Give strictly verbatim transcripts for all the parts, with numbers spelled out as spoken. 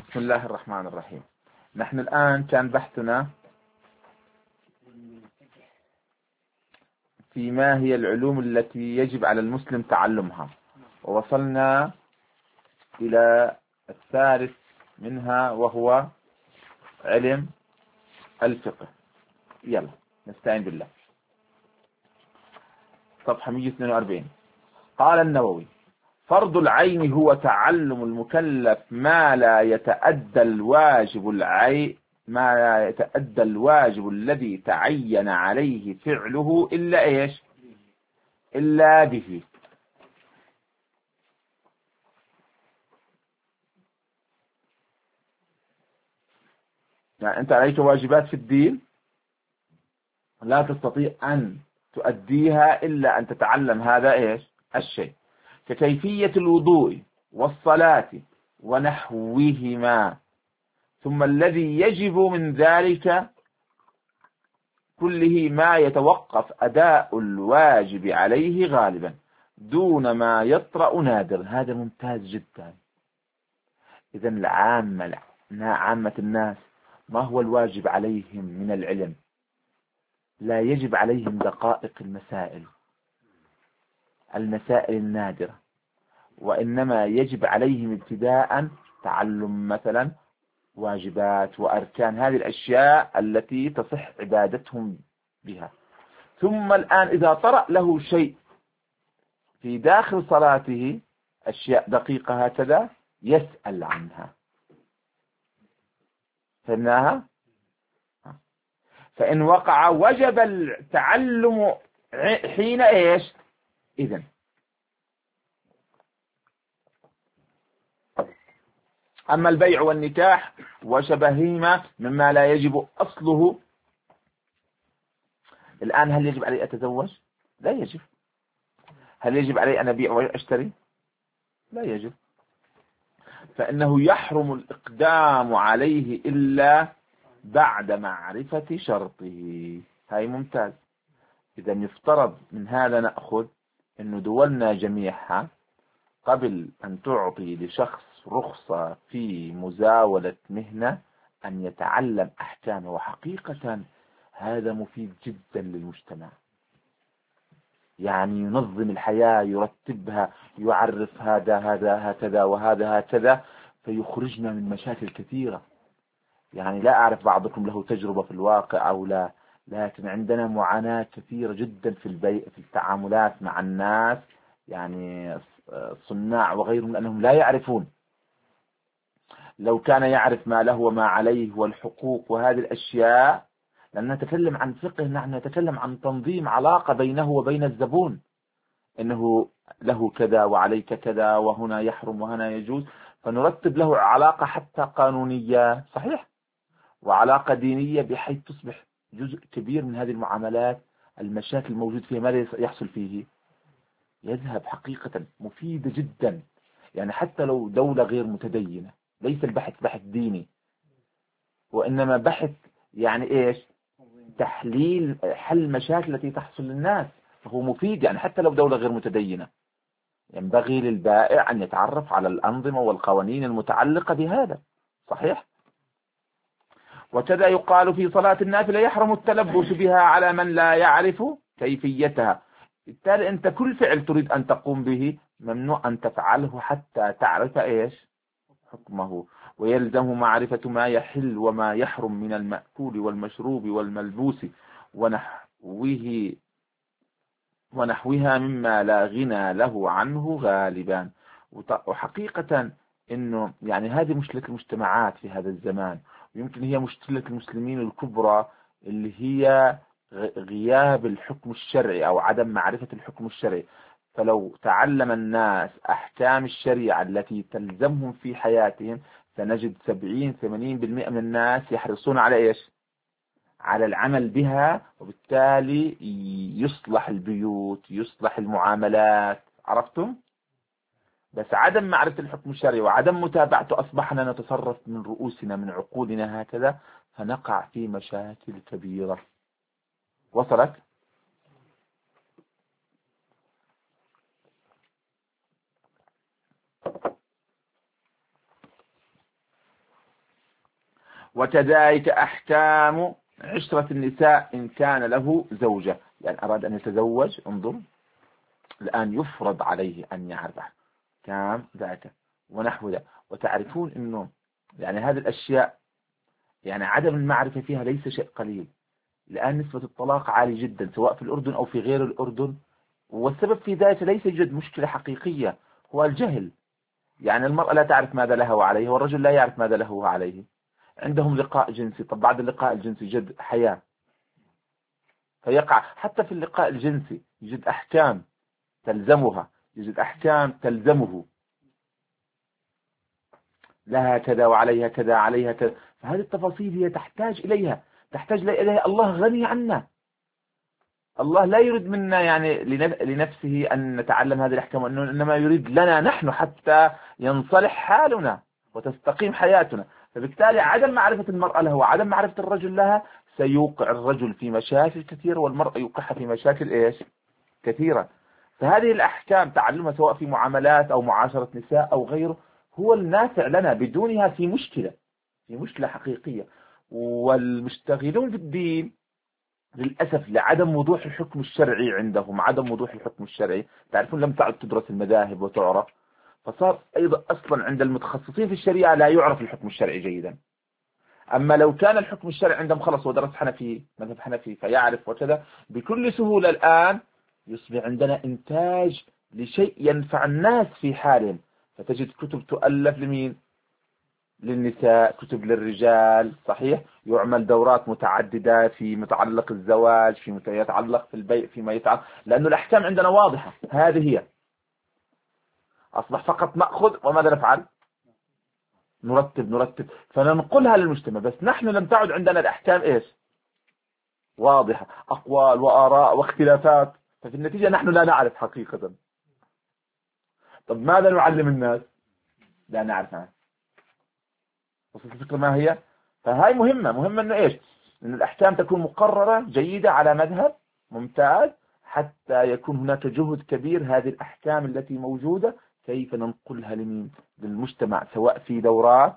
بسم الله الرحمن الرحيم. نحن الآن كان بحثنا في ما هي العلوم التي يجب على المسلم تعلمها، ووصلنا إلى الثالث منها وهو علم الفقه. يلا نستعين بالله. صفحة مئة واثنين وأربعين. قال النووي: فرض العين هو تعلم المكلف ما لا يتأدى الواجب العين ما لا يتأدى الواجب الذي تعين عليه فعله إلا إيش؟ إلا به. يعني أنت عليك واجبات في الدين لا تستطيع أن تؤديها إلا أن تتعلم هذا إيش؟ الشيء، ككيفية الوضوء والصلاة ونحوهما. ثم الذي يجب من ذلك كله ما يتوقف أداء الواجب عليه غالبا دون ما يطرأ نادر. هذا ممتاز جدا. إذن العامة عامة الناس ما هو الواجب عليهم من العلم؟ لا يجب عليهم دقائق المسائل المسائل النادرة، وإنما يجب عليهم ابتداء تعلم مثلا واجبات وأركان، هذه الأشياء التي تصح عبادتهم بها. ثم الآن إذا طرأ له شيء في داخل صلاته، أشياء دقيقة هكذا، يسأل عنها. فهمناها؟ فإن وقع وجب التعلم حين إيش؟ إذن أما البيع والنكاح وشبههما مما لا يجب أصله. الآن هل يجب علي أتزوج؟ لا يجب. هل يجب علي أن أبيع وأشتري؟ لا يجب. فإنه يحرم الإقدام عليه إلا بعد معرفة شرطه. هاي ممتاز. إذا يفترض من هذا نأخذ أن دولنا جميعها قبل أن تعطي لشخص رخصة في مزاولة مهنة أن يتعلم أحكامه، وحقيقة هذا مفيد جدا للمجتمع. يعني ينظم الحياة، يرتبها، يعرف هذا هذا هكذا وهذا هكذا، فيخرجنا من مشاكل كثيرة. يعني لا أعرف بعضكم له تجربة في الواقع أو لا، لكن عندنا معاناة كثيرة جدا في البيع في التعاملات مع الناس، يعني الصناع وغيرهم، لأنهم لا يعرفون. لو كان يعرف ما له وما عليه والحقوق وهذه الأشياء، لأن نتكلم عن فقه، نحن نتكلم عن تنظيم علاقة بينه وبين الزبون، إنه له كذا وعليك كذا، وهنا يحرم وهنا يجوز، فنرتب له علاقة حتى قانونية، صحيح، وعلاقة دينية، بحيث تصبح جزء كبير من هذه المعاملات المشاكل الموجود فيها ماذا يحصل فيه؟ يذهب. حقيقة مفيدة جدا. يعني حتى لو دولة غير متدينة، ليس البحث بحث ديني، وإنما بحث يعني إيش؟ تحليل، حل المشاكل التي تحصل للناس، فهو مفيد. يعني حتى لو دولة غير متدينة ينبغي للبائع أن يتعرف على الأنظمة والقوانين المتعلقة بهذا، صحيح. وكذا يقال في صلاة النافلة: يحرم التلبس بها على من لا يعرف كيفيتها. بالتالي أنت كل فعل تريد أن تقوم به ممنوع أن تفعله حتى تعرف إيش حكمه، ويلزم معرفة ما يحل وما يحرم من المأكول والمشروب والملبوس ونحوه ونحوها مما لا غنى له عنه غالبا. وحقيقة إنه يعني هذه مشكلة المجتمعات في هذا الزمان، ويمكن هي مشكلة المسلمين الكبرى، اللي هي غياب الحكم الشرعي أو عدم معرفة الحكم الشرعي. فلو تعلم الناس أحكام الشريعة التي تلزمهم في حياتهم، سنجد سبعين ثمانين بالمئة من الناس يحرصون على إيش؟ على العمل بها، وبالتالي يصلح البيوت، يصلح المعاملات. عرفتم؟ بس عدم معرفة الحكم الشرعي وعدم متابعته أصبحنا نتصرف من رؤوسنا من عقولنا هكذا، فنقع في مشاكل كبيرة. وصلت؟ وكذلك أحكام عشرة النساء إن كان له زوجة، يعني أراد أن يتزوج، انظر الآن يفرض عليه أن يعرف كام ذاك ونحو ذا. وتعرفون أنه يعني هذه الأشياء يعني عدم المعرفة فيها ليس شيء قليل. الآن نسبة الطلاق عالي جدا سواء في الأردن أو في غير الأردن، والسبب في ذلك ليس يوجد مشكلة حقيقية، هو الجهل. يعني المرأة لا تعرف ماذا لها وعليه، والرجل لا يعرف ماذا له وعليه. عندهم لقاء جنسي، طب بعد اللقاء الجنسي يجد حياة، فيقع حتى في اللقاء الجنسي يجد أحكام تلزمها، يجد أحكام تلزمه، لها كذا وعليها كذا عليها كذا. فهذه التفاصيل هي تحتاج إليها، تحتاج إليها. الله غني عنا، الله لا يريد منا يعني لنفسه أن نتعلم هذه الأحكام، إنما يريد لنا نحن حتى ينصلح حالنا وتستقيم حياتنا. فبالتالي عدم معرفة المرأة له وعدم معرفة الرجل لها سيوقع الرجل في مشاكل كثيرة، والمرأة يوقعها في مشاكل إيش كثيرة. فهذه الأحكام تعلمها سواء في معاملات أو معاشرة نساء أو غيره هو النافع لنا، بدونها في مشكلة، في مشكلة حقيقية. والمشتغلون في الدين للأسف لعدم وضوح الحكم الشرعي عندهم، عدم وضوح الحكم الشرعي، تعرفون لم تعد تدرس المذاهب وتعرف، فصار أيضا أصلا عند المتخصصين في الشريعة لا يعرف الحكم الشرعي جيدا. أما لو كان الحكم الشرعي عندهم خلص ودرس حنفي مذهب حنفي فيعرف وكذا بكل سهولة، الآن يصبح عندنا إنتاج لشيء ينفع الناس في حالهم. فتجد كتب تؤلف لمين؟ للنساء، كتب للرجال، صحيح، يعمل دورات متعددة في متعلق الزواج، في يتعلق في البيع، فيما يتعلق، لأنه الأحكام عندنا واضحة. هذه هي، أصبح فقط نأخذ وماذا نفعل؟ نرتب نرتب فننقلها للمجتمع. بس نحن لم تعد عندنا الأحكام إيش واضحة، أقوال وآراء واختلافات، ففي النتيجة نحن لا نعرف حقيقة. طب ماذا نعلم الناس؟ لا نعرف عنه. وصلت الفكرة ما هي؟ فهاي مهمة، مهمة انه ايش؟ ان الاحكام تكون مقررة جيدة على مذهب ممتاز، حتى يكون هناك جهد كبير هذه الاحكام التي موجودة كيف ننقلها لمين؟ للمجتمع، سواء في دورات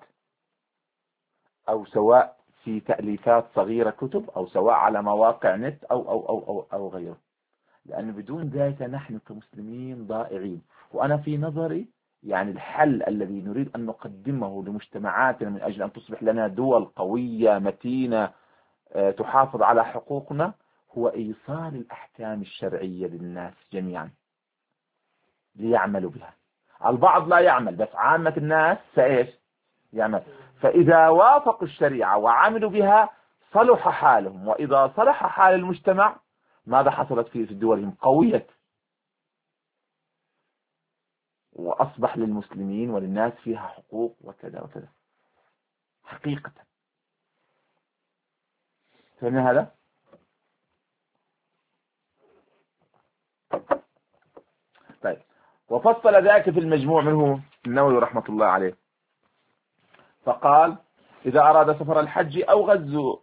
او سواء في تأليفات صغيرة كتب، او سواء على مواقع نت او او او او, أو غيره. لأن بدون ذلك نحن كمسلمين ضائعين. وأنا في نظري يعني الحل الذي نريد أن نقدمه لمجتمعاتنا من أجل أن تصبح لنا دول قوية متينة تحافظ على حقوقنا هو إيصال الأحكام الشرعية للناس جميعا ليعملوا بها. البعض لا يعمل، بس عامة الناس سإيش يعمل. فإذا وافقوا الشريعة وعملوا بها صلح حالهم، وإذا صلح حال المجتمع ماذا حصلت فيه في دولهم؟ قوية، وأصبح للمسلمين وللناس فيها حقوق وكذا وكذا حقيقة. فهمنا هذا؟ طيب، وفصل ذلك في المجموع منه النووي رحمة الله عليه، فقال إذا أراد سفر الحج أو غزو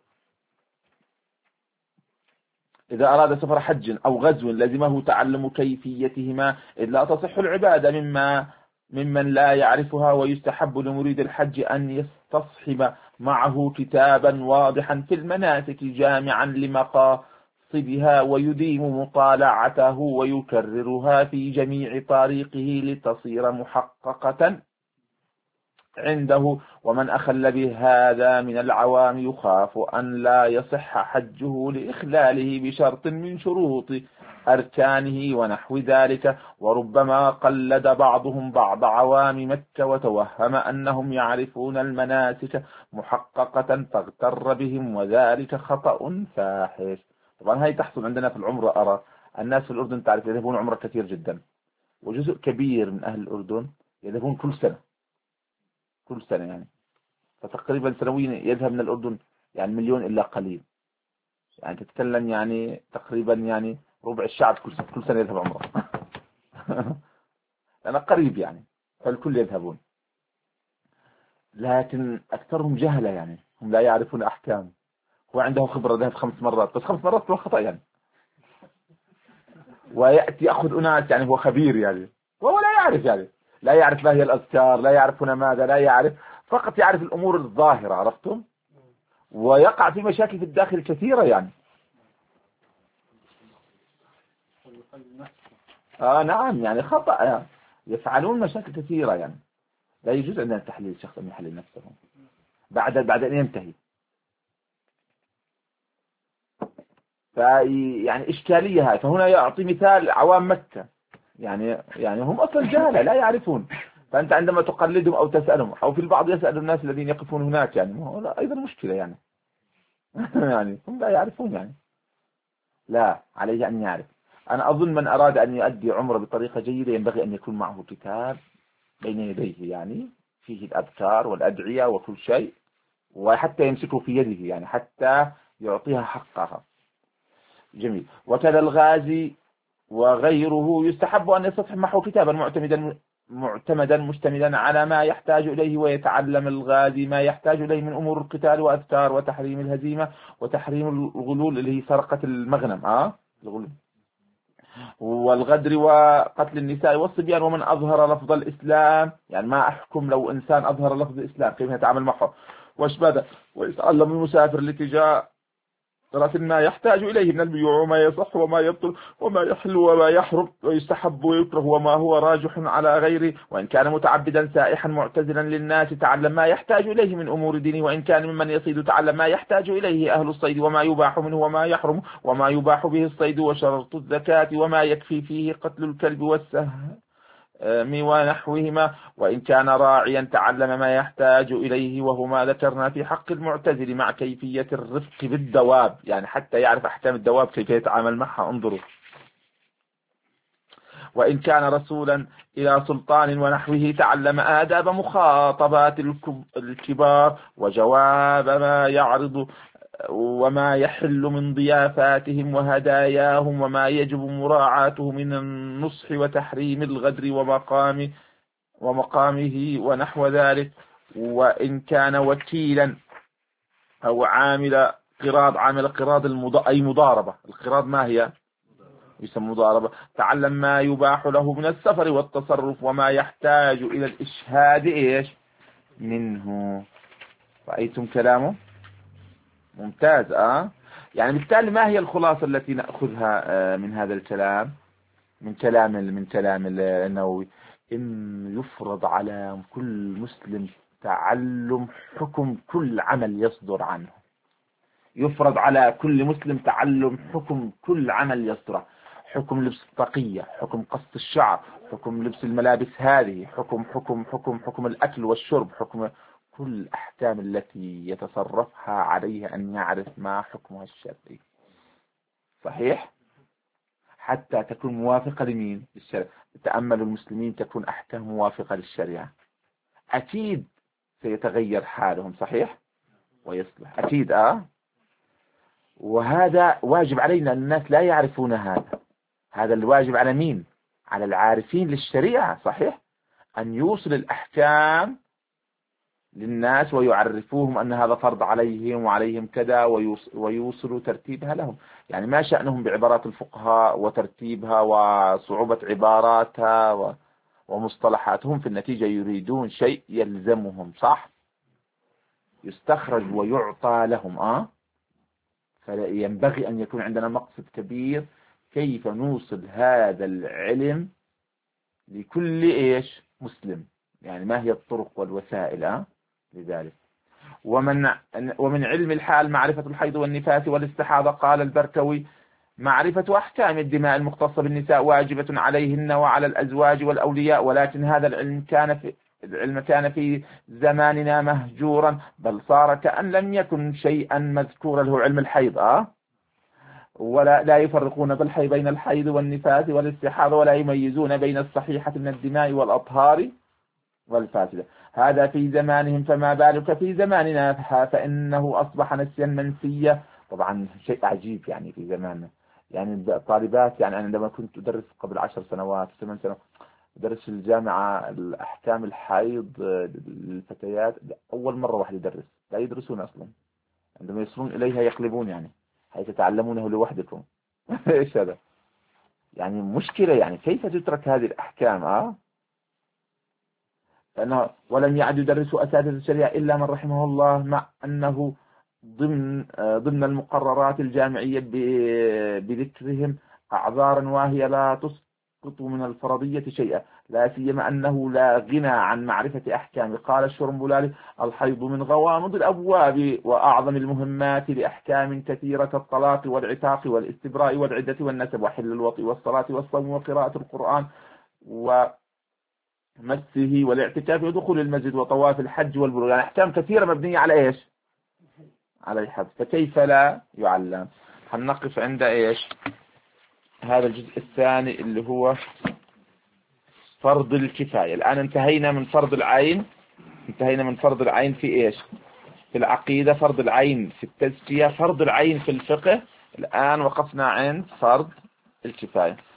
إذا أراد سفر حج أو غزو لزمه تعلم كيفيتهما، إذ لا تصح العبادة مما ممن لا يعرفها، ويستحب لمريد الحج أن يستصحب معه كتابا واضحا في المناسك جامعا لمقاصدها، ويديم مطالعته ويكررها في جميع طريقه لتصير محققة عنده. ومن أخل بهذا من العوام يخاف أن لا يصح حجه لإخلاله بشرط من شروط أركانه ونحو ذلك. وربما قلد بعضهم بعض عوام مكة وتوهم أنهم يعرفون المناسك محققة فاغتر بهم، وذلك خطأ فاحش. طبعا هاي تحصل عندنا في العمرة. أرى الناس في الأردن تعرف يذهبون عمرة كثير جدا، وجزء كبير من أهل الأردن يذهبون كل سنة كل سنة يعني، فتقريبا سنويا يذهب من الأردن يعني مليون إلا قليل. يعني تتكلم يعني تقريبا يعني ربع الشعب كل سنة, كل سنة يذهب عمره. أنا قريب يعني، فالكل يذهبون، لكن أكثرهم جهلة، يعني هم لا يعرفون أحكام. هو عنده خبرة ذهب خمس مرات، بس خمس مرات هو خطأ يعني، ويأتي يأخذ أناس يعني هو خبير يعني، وهو لا يعرف يعني، لا يعرف ما هي الأذكار، لا يعرف هنا ماذا، لا يعرف، فقط يعرف الأمور الظاهرة. عرفتم؟ ويقع في مشاكل في الداخل كثيرة يعني. آه نعم يعني خطأ يعني. يفعلون مشاكل كثيرة يعني. لا يجوز عندنا تحليل شخص أن يحلل نفسه بعد بعد أن ينتهي. فيعني إشكالية هاي. فهنا يعطي مثال عوام مكة يعني يعني هم أصلا جهلة لا يعرفون. فأنت عندما تقلدهم أو تسألهم أو في البعض يسأل الناس الذين يقفون هناك يعني هو أيضا مشكلة يعني. يعني هم لا يعرفون يعني. لا عليه أن يعرف. أنا أظن من أراد أن يؤدي عمره بطريقة جيدة ينبغي أن يكون معه كتاب بين يديه يعني فيه الأذكار والأدعية وكل شيء، وحتى يمسكه في يده يعني حتى يعطيها حقها. جميل. وكذا الغازي وغيره يستحب أن يستصحب معه كتابا معتمدا معتمدا مستمدا على ما يحتاج إليه، ويتعلم الغازي ما يحتاج إليه من أمور القتال وأذكار وتحريم الهزيمة وتحريم الغلول اللي هي سرقة المغنم آه الغلول والغدر وقتل النساء والصبيان. ومن أظهر لفظ الإسلام يعني ما أحكم لو إنسان أظهر لفظ الإسلام كيف يتعامل معه واشبه، ويتعلم المسافر الاتجاه رأس ما يحتاج إليه من البيوع وما يصح وما يبطل وما يحل وما يحرم ويستحب ويكره وما هو راجح على غيره. وإن كان متعبدا سائحا معتزلا للناس تعلم ما يحتاج إليه من أمور دينه. وإن كان ممن يصيد تعلم ما يحتاج إليه أهل الصيد وما يباح منه وما يحرم وما يباح به الصيد وشرط الزكاة وما يكفي فيه قتل الكلب والسهم ونحوهما. وإن كان راعيا تعلم ما يحتاج إليه وهو ما ذكرنا في حق المعتزل مع كيفية الرفق بالدواب يعني حتى يعرف أحكام الدواب كيف يتعامل معها. انظروا. وإن كان رسولا إلى سلطان ونحوه تعلم آداب مخاطبات الكبار وجواب ما يعرض وما يحل من ضيافاتهم وهداياهم وما يجب مراعاته من النصح وتحريم الغدر ومقام ومقامه ونحو ذلك. وإن كان وكيلا أو عامل قراض عامل قراض المض... أي مضاربة. القراض ما هي يسمى مضاربة. تعلم ما يباح له من السفر والتصرف وما يحتاج إلى الإشهاد إيش منه. رأيتم كلامه ممتاز آه يعني بالتالي ما هي الخلاصة التي نأخذها آه من هذا الكلام من كلام من كلام النووي؟ إن يفرض على كل مسلم تعلم حكم كل عمل يصدر عنه. يفرض على كل مسلم تعلم حكم كل عمل يصدر، حكم لبس الطاقية، حكم قص الشعر، حكم لبس الملابس هذه، حكم حكم حكم حكم الأكل والشرب، حكم كل الأحكام التي يتصرفها عليه أن يعرف ما حكمها الشرعي. صحيح؟ حتى تكون موافقة لمين؟ للشرع. تأمل المسلمين تكون أحكام موافقة للشريعة أكيد سيتغير حالهم. صحيح؟ ويصلح أكيد آه وهذا واجب علينا. الناس لا يعرفون هذا. هذا الواجب على مين؟ على العارفين للشريعة. صحيح؟ أن يوصل الأحكام للناس ويعرفوهم أن هذا فرض عليهم وعليهم كذا ويوصلوا ترتيبها لهم. يعني ما شأنهم بعبارات الفقهاء وترتيبها وصعوبة عباراتها ومصطلحاتهم. في النتيجة يريدون شيء يلزمهم صح يستخرج ويعطى لهم آه فينبغي أن يكون عندنا مقصد كبير كيف نوصل هذا العلم لكل إيش مسلم. يعني ما هي الطرق والوسائل آه لذلك. ومن ومن علم الحال معرفة الحيض والنفاس والاستحاضة. قال البركوي معرفة أحكام الدماء المختصة بالنساء واجبة عليهن وعلى الأزواج والأولياء، ولكن هذا العلم كان في العلم كان في زماننا مهجورا بل صار كأن لم يكن شيئا مذكورا له علم الحيض آه ولا لا يفرقون بالحي بين الحيض والنفاس والاستحاضة ولا يميزون بين الصحيحة من الدماء والأطهار والفاسدة. هذا في زمانهم فما بالك في زماننا فإنه أصبح نسيا منسيا. طبعا شيء عجيب يعني في زماننا. يعني الطالبات يعني أنا عندما كنت أدرس قبل عشر سنوات ثمان سنوات أدرس في الجامعة الأحكام الحيض للفتيات أول مرة واحد يدرس لا يدرسون أصلا. عندما يصلون إليها يقلبون يعني حيث تتعلمونه لوحدكم. إيش هذا يعني مشكلة يعني كيف تترك هذه الأحكام آه لأنه ولم يعد يدرسوا أساتذة الشريعة إلا من رحمه الله مع أنه ضمن ضمن المقررات الجامعية بذكرهم أعذارا وهي لا تسقط من الفرضية شيئا، لا سيما أنه لا غنى عن معرفة أحكام. قال الشرنبلالي: الحيض من غوامض الأبواب وأعظم المهمات لأحكام كثيرة كالطلاق والعتاق والاستبراء والعدة والنسب وحل الوطء والصلاة والصوم وقراءة القرآن ومسه والاعتكاف ودخول المسجد وطواف الحج والبلوغ. يعني أحكام كثيرة مبنية على إيش؟ على الحد، فكيف لا يعلم؟ هنقف عند إيش؟ هذا الجزء الثاني اللي هو فرض الكفاية. الآن انتهينا من فرض العين، انتهينا من فرض العين في إيش؟ في العقيدة، فرض العين في التزكية، فرض العين في الفقه. الآن وقفنا عند فرض الكفاية.